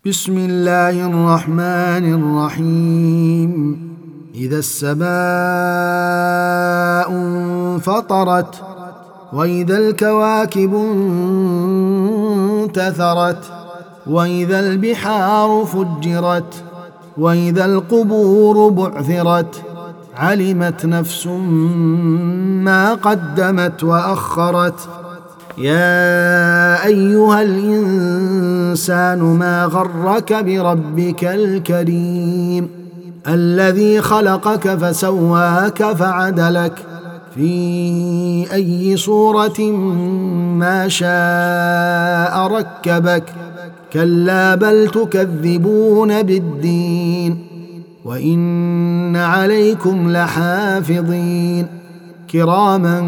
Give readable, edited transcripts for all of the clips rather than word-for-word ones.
بسم الله الرحمن الرحيم. إذا السماء انفطرت وإذا الكواكب انتثرت وإذا البحار فجرت وإذا القبور بعثرت علمت نفس ما قدمت وأخرت. يا أيها الإنسان ما غرك بربك الكريم الذي خلقك فسواك فعدلك في أي صورة ما شاء ركبك. كلا بل تكذبون بالدين وإن عليكم لحافظين كراما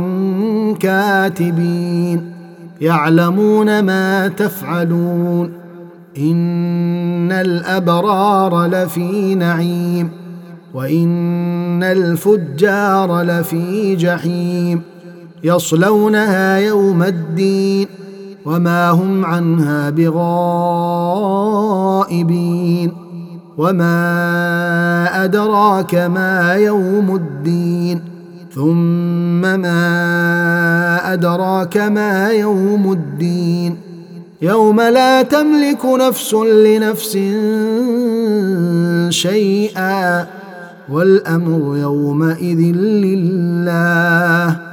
كاتبين يعلمون ما تفعلون. إن الأبرار لفي نعيم وإن الفجار لفي جحيم يصلونها يوم الدين وما هم عنها بغائبين. وما أدراك ما يوم الدين ثم ما أدراك ما يوم الدين يوم لا تملك نفس لنفس شيئا والأمر يومئذ لله.